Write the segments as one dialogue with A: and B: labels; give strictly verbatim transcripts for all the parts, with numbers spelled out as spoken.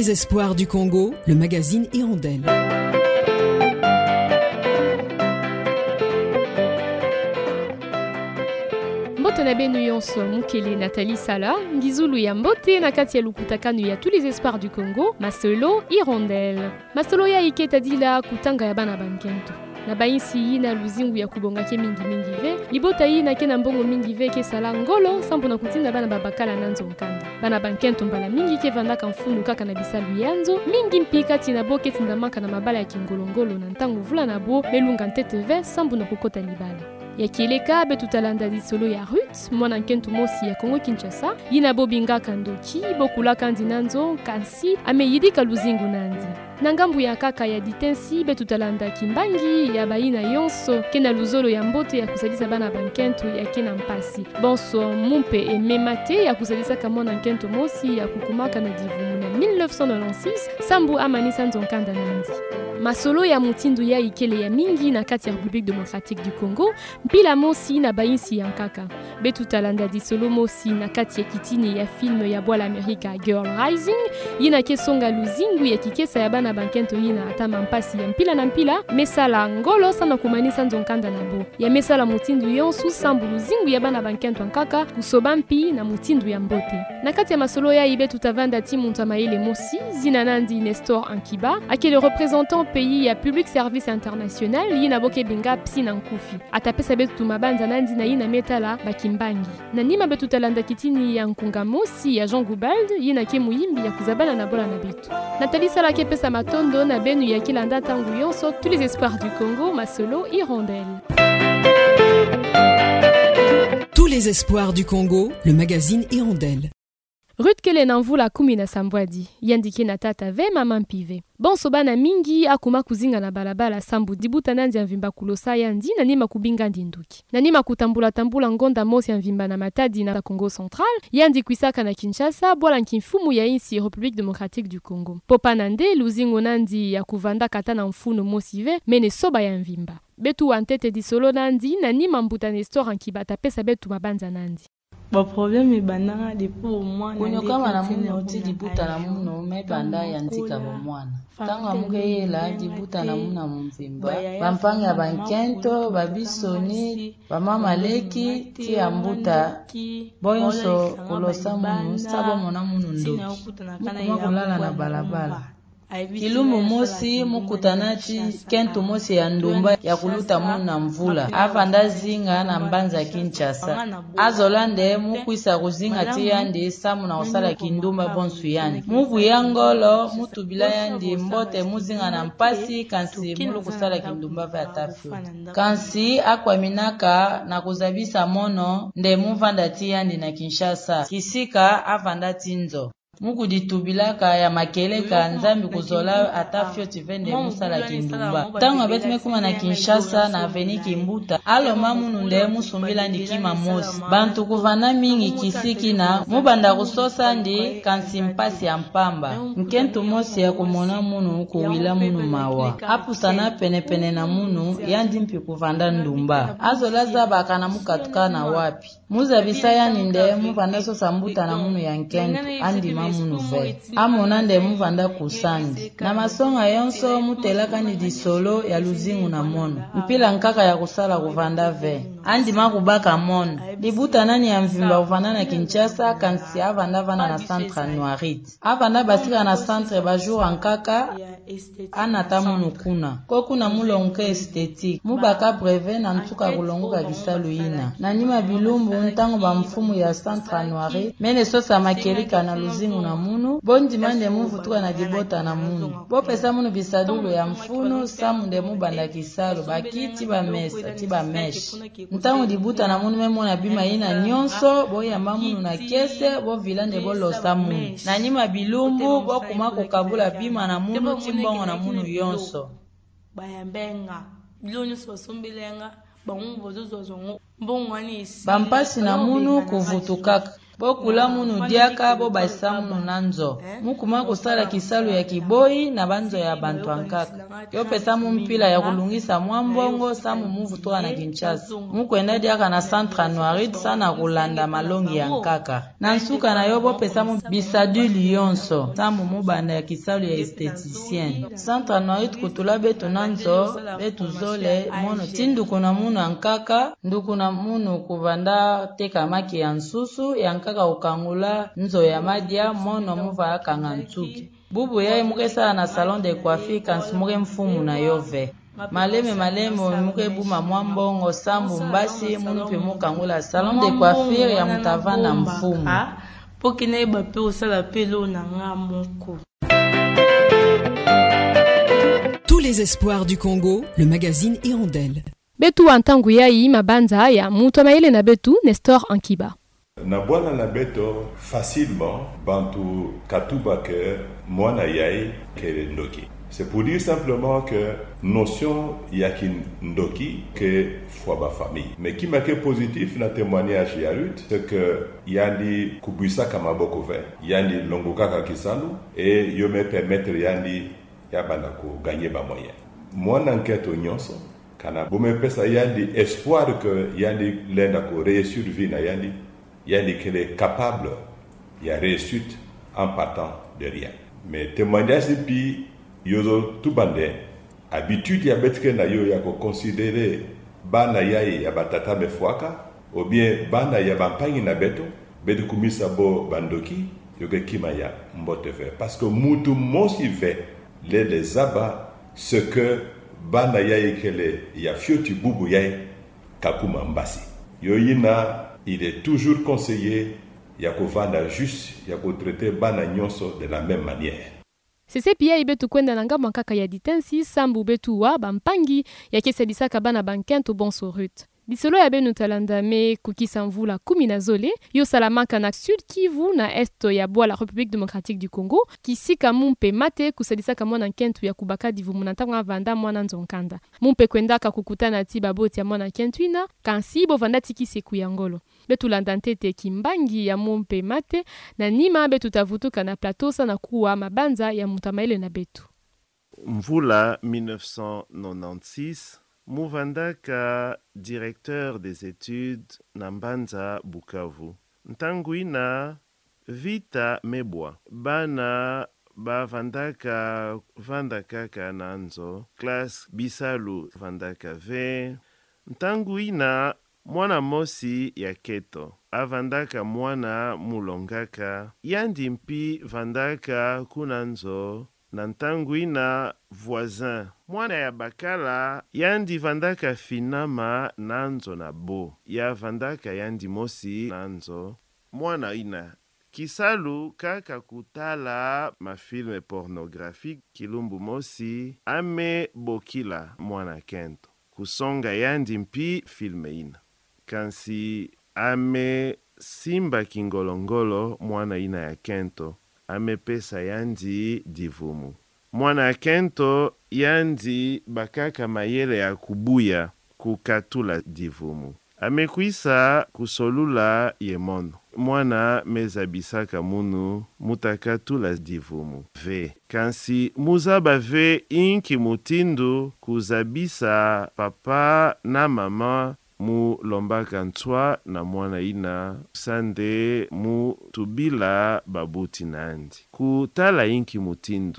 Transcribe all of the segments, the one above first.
A: les espoirs du Congo, le magazine Hirondelle.
B: Mbote na benu yonso mukele Nathalie Sala, ngizulu ya mbote na kati ya lukutakanu ya tous les espoirs du Congo, masolo Hirondelle. Masolo ya ike tadila kutanga ya bana bankento. Na bainsi yina luzingu ya kubonga ke mingi mingi ve, libota yina ke na mbongo mingi ve ke sala ngolo, sampu na kutinda bana babakala nanzo nkanda. Bana bankento mbala mingi ke vanda kamfunu kaka na bisalu yanzo, mingi mpika tina boke tindamaka na mabala ya kingolongolo na ntangu vula na bo, melunga ntete ve, sampu na kukota libala. Ya kieleka be tutalanda di solo ya Ruth, mwana nkentu mosi ya Kongo Kinshasa, yina bobinga kandoki, bokula kandi nanzo, kansi, ame yidika luzingu nandi. Nangambu ya kaka ya ditensi be tutalanda kimbangi ya baina yonso, kena luzolo ya mbote ya kusadisa bana bankentu ya kena mpasi. Bonso mumpe e memate ya kusadisa kamona nkentu mosi ya kukumaka na divumu na mille neuf cent quatre-vingt-six, sambu amanisa nzonkanda nandi. Masolo ya mutindu ya ikele ya mingi na kati ya République démocratique du Congo, mpila mosi na bainsi ya nkaka. Betu talanda di solo mosi na kati ya kitini ya film ya Bois l'America Girl Rising, yina kesonga luzingu ya kikesa ya bana bankento yina atama mpasi ya mpila na mpila, mesala ngolo sana kumanisa nzonkanda na bo. Ya mesala mutindu yonsu sambu luzingu ya bana bankento nkaka, kusobampi na mutindu ya mbote. Na kati ya masolo ya ibe tutavanda timu ntamaile mosi, zina nandi Nestor Ankiba, ake le représentant pays ya Public Service International yina boke binga psi na nkufi. Atapesa betu mabanza nandi na yina metala bakimbangi. Na nima betu talanda kitini ya nkunga mosi ya Jean Goubald yina ke muimbi ya kuzabana na bola na betu. Nathalie Sala ke pesa matondo na benu ya kilanda tangu yonso tous les espoirs du Congo, masolo Hirondelle.
A: Tous les espoirs du Congo, le magazine Hirondelle.
B: Ruth kele na mvula kumi na sambwadi, yandike na tata ve mama mpive. Bonso bana mingi akuma kuzinga na balabala sambu dibuta nandi ya mvimba kulosa yandi na nima kubinga ndinduki. Na nima kutambula tambula ngonda mosi ya mvimba na matadi na Congo Central, yandi kuisaka na Kinshasa, bola nkimfumu ya insi République démocratique du Congo. Popa nande luzingo nandi ya kuvanda kata na mfuno mosi ve, mene soba ya mvimba. Betu wantete di solo nandi na nima mbuta Nestor Ankibata pesa betu mabanza nandi.
C: Ba problème bananga depuis au moins
D: kunyo kama na muno ti dibuta na muno me banda ya ntika bo mwana tanga mukeyela dibuta na muno mumvimba bampanga bankento babisoni bamama leki ti ambuta boyonso kulosa muno sabo mona muno ndo mukuma kulala na balabala. Kilumu mosi mukutanati kento mosi ya ndumba ya kuluta muna mvula avanda zinga na mbanza Kinshasa azolande mukwisa kuzinga ti yandi samu na osala kindumba bonsu yandi muvu yangolo mutubila yandi mbote muzinga na mpasi kansi mulu kusala kindumba vya tafyo kansi akwaminaka na kuzabisa mono nde muvanda ti yandi na Kinshasa kisika avanda tinzo muku ditubilaka ya makeleka nzambi kuzola atafyo tivende musala kindumba tangu abetu mekuma na Kinshasa na aveni Kimbuta alo mamunu nde musumbila ndikima mosi bantu kuvana mingi kisiki na mubanda kusosa ndi kansi mpasi ya mpamba nkentu mosi ya kumona munu kuwila munu mawa apu sana pene pene na munu yandi mpi kuvanda ndumba azola zaba kana mukatuka na wapi muza bisaya ninde mubanda sosa mbuta na munu ya nkentu andi munu ve amona nde muvanda kusandi na masonga yonso mutelaka ni disolo ya luzingu na mono mpila nkaka ya kusala kuvanda ve andi makubaka mono dibuta nani ya mvimba uvanda na Kinshasa kansi avanda vana na centre Noirit avanda basika na centre bajura nkaka anata munu kuna kokuna mulonke estetique mubaka breve na ntuka kulongoka bisalu ina na nima bilumbu ntango ba mfumu ya centre Noirit mene sosa makelika na luzingu na munu bondi mande muvu tuka na dibota na munu bopesa munu bisadulu ya mfuno samu nde mubanda kisalo bakiti ba mesa ti ba mesh ntango dibuta na munu memona bima ina nyonso boyamba munu na kese bo vilande bolosa munu na nyima bilumbu bokuma kokabula bima na munu timbongo na munu yonso
C: bayambenga bilonyo sosombelenga bangu bozozo zongo mbongwani
D: bampasi na munu kuvutukaka bokula munu diaka bo baisa munu nanzo mukuma kusala kisalu ya kiboi na banzo ya bantu ankaka yo pesa mumpila ya kulungisa mwambongo samu muvu toka na Kinshasa mukwenda diaka na centre anuarit sana kulanda malongi ya nkaka na nsuka na yo bo pesa mu bisadu lionso samu mubanda ya kisalu ya esteticien centre anuarit kutula betu nanzo betu zole mono tinduku na munu ankaka nduku na munu kuvanda teka maki ya nsusu ya nkaka ukangula nzo ya madia mono muva akanga ntuki bubu ya mukesa na salon de coiffure kansimuke mfumu na yove maleme maleme muke buma mwambongo sambu mbasi munu pe mukangula salon de coiffure ya mutavana mfumu
C: pokine ba pe osala pelo na ngamoko.
A: Tous les espoirs du Congo, le magazine Hirondelle.
B: Betu antangu yai mabanza ya mutu maile na betu Nestor Ankiba.
E: Na bwana na beto facilement bantu katuba ke mwana yai ke ndoki. C'est pour dire simplement que notion yakin ndoki que foi ba famille. Mais qui m'a été positif na témoignage ya Ruth, c'est que yandi kubuisa kama boko ve, yandi longoka ka kisalu et yo me permettre yandi ya bana ko gagner ba moyen. Mwana enquête nyonso kana bome pesa yandi espoir que yandi lenda ko réussir vie na yandi yandi qu'elle est capable il y a réussite en partant de rien. Mais témoignage depuis yozo tubande habitude ya betke na yo ya ko considérer bana yai ya batata mefwaka ou bien bana ya bampangi na beto bedu kumisa bo bandoki yoge kimaya mbote fe parce que mutu mosi ve les les aba ce que bana yai kele ya fioti bubu yai kakuma mbasi yoyina il est toujours conseillé ya ko vanda juste ya ko traiter bana nyonso de la même manière.
B: Sese pia ibetu kwenda na ngambo nkaka ya ditensi sambu betu wa bampangi ya kesebisaka bana bankento bonso rut. Disolo ya benu talanda me kukisa mvula kumi na zole yo salamaka na Sud Kivu na esto ya bwa la République démocratique du Congo kisika mumpe mate kusadisaka mwana nkentu ya kubaka divu munatanga vanda mwana nzonkanda. Mumpe kwendaka kukutana tiba boti ya mwana kentuina kansi bo vanda tiki seku ya ngolo. Betu landantete kimbangi ya mumpe mate na nima betu tavutuka na platosa na kuwa mabanza ya mutamaile na betu.
F: Mvula mille neuf cent quatre-vingt-seize Muvandaka, directeur des études Nambanza Bukavu. Ntanguina vita mebwa. Bana ba vandaka vandaka kananzo. Classe bisalu vandaka ve. Ntanguina mwana mosi ya keto. Avandaka mwana mulongaka. Yandi mpi vandaka kunanzo. Nantanguina voisin. Mwana ya bakala yandi vandaka finama nanzo na bo. Ya vandaka yandi mosi nanzo. Mwana ina. Kisalu kaka kutala mafilme pornographique kilumbu mosi ame bokila mwana kento. Kusonga yandi mpi filme ina. Kansi ame simba kingolongolo mwana ina ya kento. Ame pesa yandi divumu. Mwana kento yandi bakaka mayele ya kubuya kukatula divumu. Ame kuisa kusolula yemono. Mwana mezabisaka munu mutakatula divumu. Ve. Kansi muzaba ve inki mutindu kuzabisa papa na mama mu lombaka ntwa na mwana ina sande mu tubila babuti nandi. Kutala inki mutindu.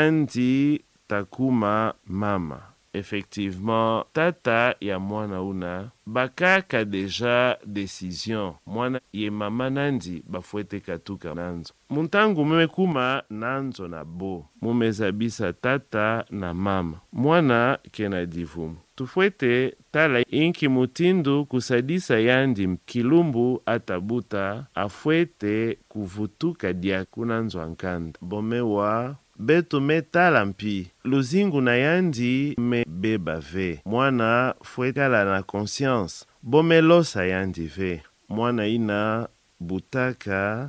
F: Yandi takuma mama. Effectivement, tata ya mwana una bakaka deja décision. Mwana ye mama nandi bafuete katuka nanzo. Muntangu meme kuma nanzo na bo. Mumezabisa tata na mama. Mwana kena divumu. Tufuete tala inki mutindu kusadisa yandi kilumbu atabuta afuete kuvutuka dia kunanzo ankanda. Bomewa betu metala mpi. Luzingu na yandi me beba ve. Mwana fuetala na conscience. Bomelosa yandi ve. Mwana ina butaka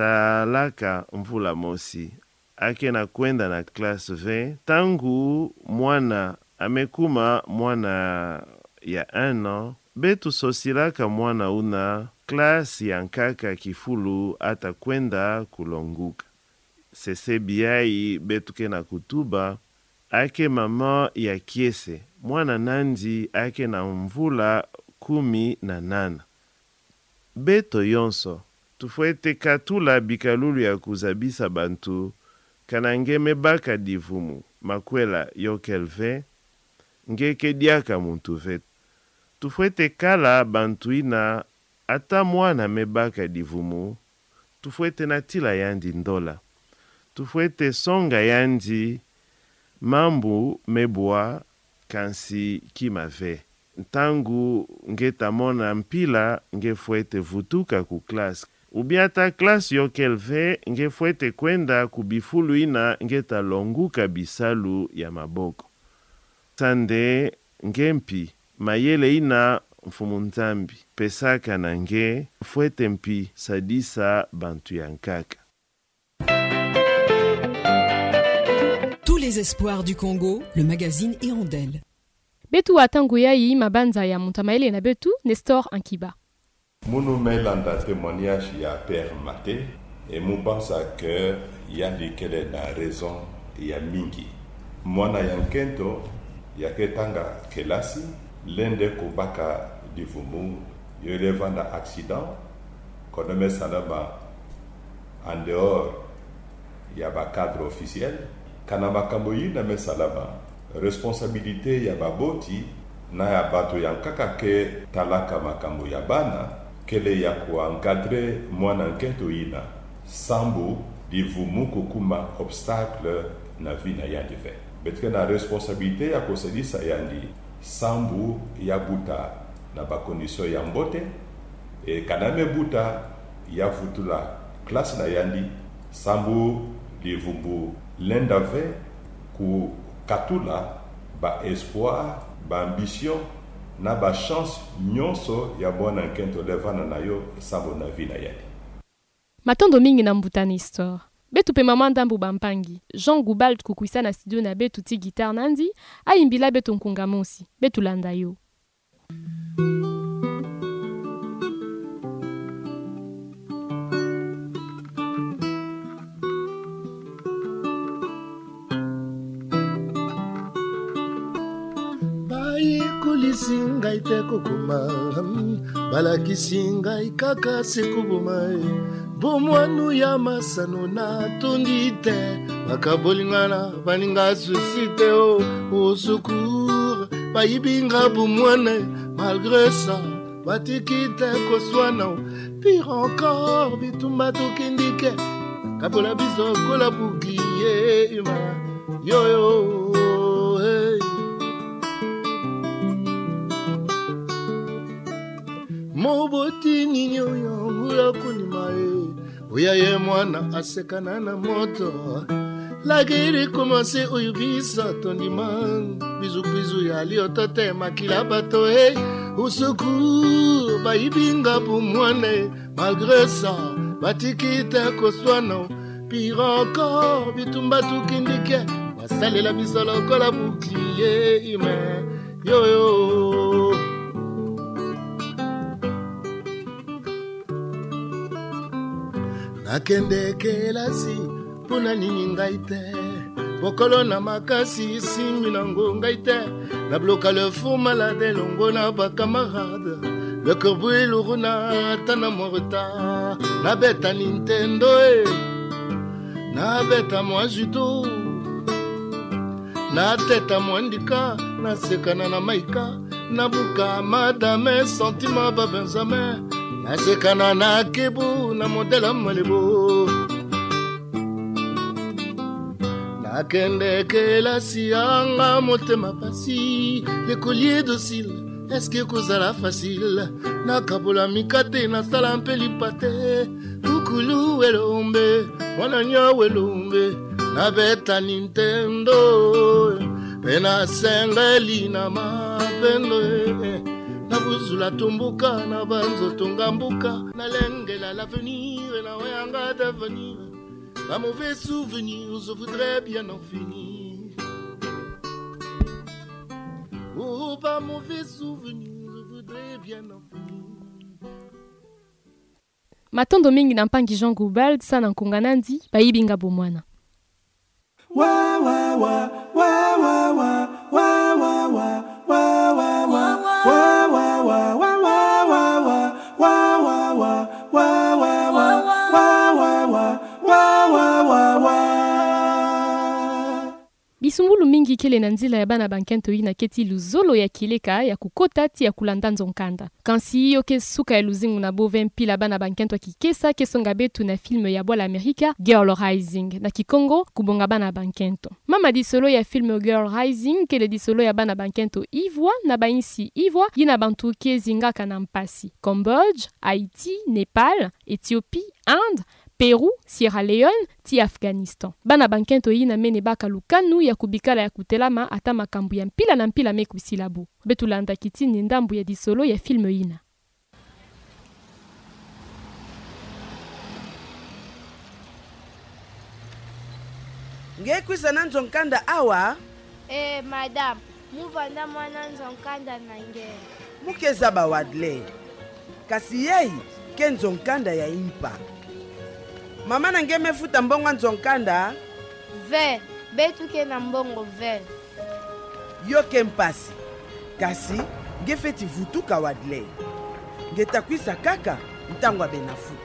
F: salaka mvula mosi. Ake na kwenda na classe ve. Tangu mwana amekuma mwana ya un an. Betu sosilaka mwana una klasi ya nkaka kifulu ata kwenda kulonguka. Sese biai betuke na kutuba, ake mama ya kiese, mwana nandi ake na mvula kumi na nana. Beto yonso, tufuete katula bikalulu ya kuzabisa bantu, kanange mebaka divumu, makwela yokelve, ngeke diaka muntu vetu. Tufuete kala bantu ina, ata mwana mebaka divumu, tufuete natila yandi ndola. Tufuete songa yandi, mambu mebwa kansi kimave. Ntangu ngeta mona mpila nge fuete vutuka ku klasi. Ubiata klasi yokelve nge fuete kwenda kubifulu ina ngeta longuka bisalu ya maboko. Sande ngempi mayele ina mfumu nzambi. Pesaka na nge fuete mpi sadisa bantu ya nkaka.
A: Tous les espoirs du Congo, le magazine Hirondelle.
B: Betu atanguya yi mabanza ya Montamaele na betu Nestor Ankiba.
E: Munu melanda témoignage ya Père Maté et mu pensa que yandi kele na raison ya mingi. Mwana yankento yaketanga kelasi lende kubaka divumu yelevanda accident konome salama en dehors ya ba cadre officiel kana makambo yina mesalama responsabilité ya baboti na ya bato ya nkaka ke talaka makambo ya bana kele ya kuencadre mwana nketo ina sambu divumu kukuma obstacle na vie na yandi ve betre na responsabilité ya kosedisa yandi sambu ya buta na bakondisyon ya mbote e kaname buta ya futula klase na yandi sambu divumbu lenda ve ku katula ba espoir, ba ambition, na ba chance nyonso ya mwana nkento levana na yo sambo na vi na yadi.
B: Matondo mingi na mbutani histoire. Betu pe mama ndambu bampangi. Jean Goubald kukuisa na studio na betu ti guitar nandi, ayimbila betu nkungamosi, betu landa yo.
G: Singa ite kokuma balakisi ngai kaka sekubuma bomwanu ya masano na tondi te bakabolingana baninga susite o au secours bayibinga bomwana malgré ça batikite koswana pire encore bitumba tokindike kapola biso kola bouclier yo yo hey. Moboti ninyo yongula kunimae Uya ye mwana asekana na moto La guerre commence uyubisa tondimang Bizu bizu ya liotote makila bato hey Au secours baibinga bu mwane Malgré ça batikite koswana Pire encore bitumba tukindike Basale la bisolo kola bouclier ime Yo yo Nakende kelasi puna nini ngai te Bokolo na makasi simbi na ngai te Na bloka le fou malade longo na ba camarade Le cœur brûle l'uruna tana morta Na beta Nintendo eh Na beta moi judo Na teta mwandika Na sekana na maika Na buka madame sentiment ba Benjamin Nasekana na kebu na modela malebo Nakende kelasi anga motema pasi Le collier docile Est-ce que kozala facile Nakabola mikate na sala mpe lipate Kukulu elombe Wana nyawe elombe Na beta Nintendo Pena sengeli na mapendo eh. Na buzula tumbuka na banzo tungambuka na lengela l'avenir na wayanga d'avenir Pas mauvais souvenir, je voudrais bien en finir Oh, pas mauvais souvenir, je voudrais bien en finir
B: matondo mingi na mpangi Jean Goubald sana nkunganandi bayibinga bomwana.
H: Wa wa wa wa wa wa wa wa wa wa wa wa wa wa wa wa
B: Bisumbulu mingi kele na nzila ya bana bankento ina keti luzolo ya kileka ya kukota ti ya kulanda nzonkanda. Kansi yoke suka ya luzingu na bove mpila bana bankento kikesa kesonga betu na film ya bola Amerika Girl Rising na kikongo kubonga bana bankento. Mama disolo ya film Girl Rising kele disolo ya bana bankento Ivwa na bainsi Ivwa yina bantu ke zingaka na mpasi. Cambodge, Haïti, Nepal, Ethiopie, Inde, Peru, Sierra Leone, ti Afghanistan. Bana bankento yina mene baka lukanu ya kubikala ya kutelama ata makambu ya mpila na mpila meku silabu. Betulanda kitini ndambu ya disolo ya film yina.
I: Nge kwisa na nzonkanda awa?
J: Eh, madame, muvanda mwana nzonkanda na nge.
I: Mukeza ba wadle. Kasi yei, ke nzonkanda ya impa. Mama na nge mefuta mbongo nzonkanda?
J: Ve, betu ke na mbongo ve.
I: Yo ke mpasi. Kasi, nge feti vutuka wadle. Nge takwisa kaka, ntangwa benafuta.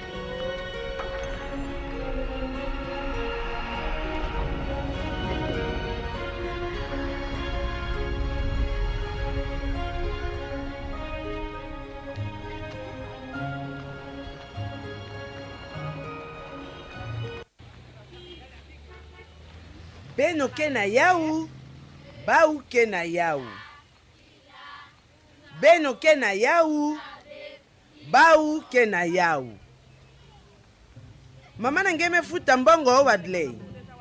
I: Beno ke na yau, bau ke na yau. Beno ke na yau, bau ke na yau. Mama na nge mefuta mbongo wadle.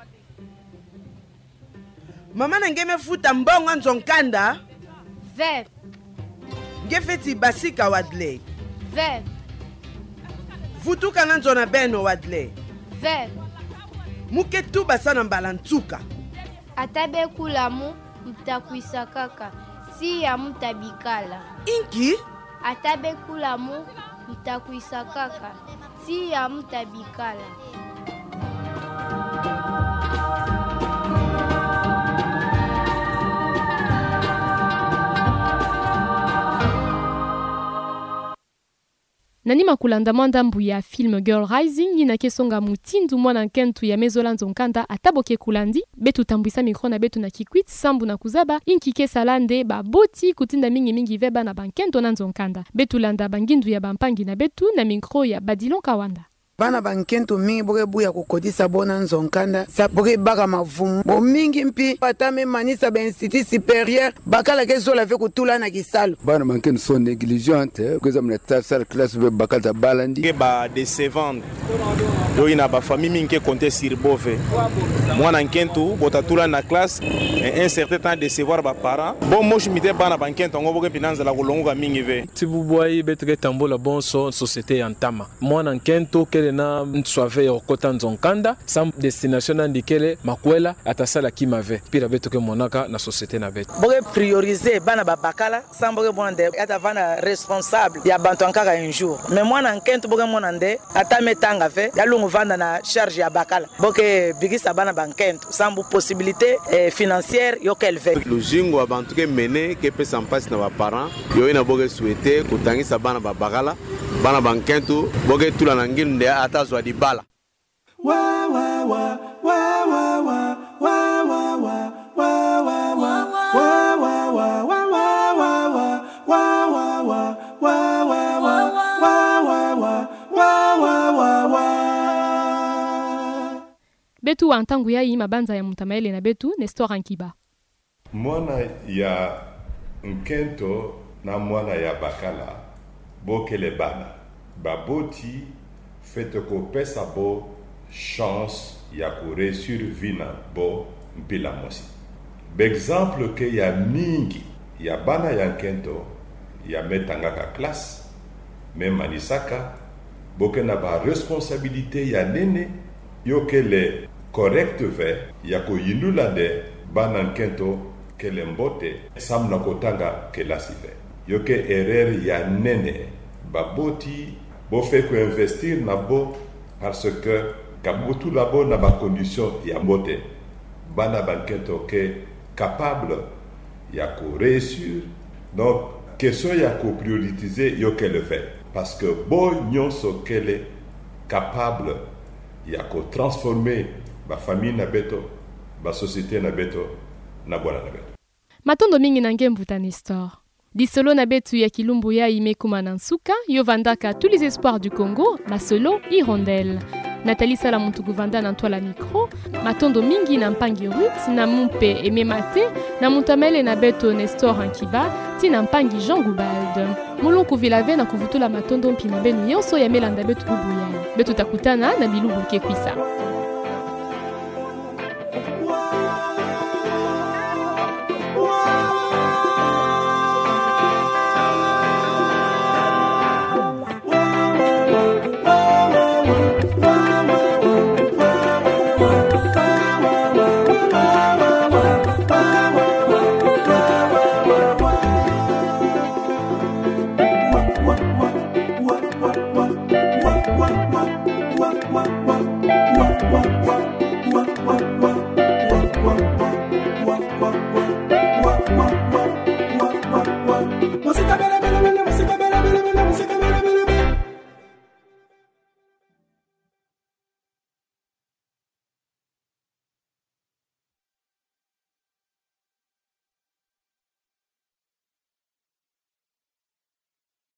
I: Mama na nge mefuta mbongo nzonkanda?
J: Ve.
I: Nge feti basika wadle.
J: Ve.
I: Futuka na nzona beno wadle.
J: Ve.
I: Muke tu basana mbalantuka.
J: Atabe kulamu mtakwisa kaka. Si ya mtabikala.
I: Inki?
J: Atabe kulamu mtakwisa kaka. Si ya mtabikala.
B: Nani makulanda mwanda mbu ya film Girl Rising yina kesonga mutindu mwana nkentu ya mezola nzonkanda ataboke kulandi betu tambwisa mikro na betu na kikwit sambu na kuzaba inki kesalande ba boti kutinda mingi mingi veba na bankento na nzonkanda betu landa bangindu ya bampangi na betu na mikro ya Badilon Kawanda.
K: Bana bankento mingi boke buya kukodisa bona nzonkanda sa boke baka mavumu bo mingi mpi patame manisa ba institut supérieur bakala kezo la ve kutula na kisalo
L: bana bankento sont négligentes kweza mnata sala classe be bakala balandi
M: ke ba décevant do ina ba famille mingi compter sur bove mwana nkento botatula na classe un certain temps décevoir ba parents bon moshi mite bana bankento ngo boke pinanza la kulonga mingi ve
N: tibuboyi betre tambola bon so société yantama mwana nkento ke na mtswave okota nzonkanda sam destination andikele makwela atasala kimave pira beto ke monaka na société na beto
O: boke prioriser bana babakala sam boke bonde ata vana responsable ya bantu ankaka un jour mais mwana nkento boke monande ata metanga ve ya lungu vanda na charge ya bakala boke bigisa bana bankento sam possibilité eh, financière yo kelve
P: luzingo abantu ke mene ke pesa mpasi na ba parents yo ina boke souhaiter kutangisa bana babakala bana bankento boke tula na nginde atazwa dibala
H: wa wa wa wa wa wa wa wa wa wa wa wa wa wa wa wa
B: betu wa ntangu ya hii mabanza ya mutamaele na betu Nestor Ankiba.
E: Mwana ya nkento na mwana ya bakala bokele bana baboti fete ko pesa bo chance ya ko réussir vina bo mpila mosi. B'exemple ke ya mingi ya bana ya nkento ya metanga ka classe même manisaka boke na ba responsabilité ya nene yo ke le correct ve ya ko yindulande bana nkento ke le mbote samna kotanga ke lasive yo ke erreur ya nene baboti bo fait que investir na bo parce que kabo tout d'abord na ba condition ya mbote bana banketo ke capable ya ko réussir donc question ya ko prioriser yo qu'elle fait parce que bo nyonso qu'elle est capable ya ko transformer ba famille na beto ba société na beto na bwana na beto
B: matondo mingi na ngembuta Nestor disolo na betu ya kilumbu ya imekuma na nsuka yo vandaka tous les espoirs du Congo masolo hirondelle Nathalie Sala Muntuguvanda na ntwala micro matondo mingi na mpangi Ruth na mumpe ememate na muntamele na beto Nestor Ankiba ti na mpangi Jean Goubald mulungu vilave na kuvutula matondo mpina benu yonso ya melanda betu bubuya betu takutana na bilubu kekwisa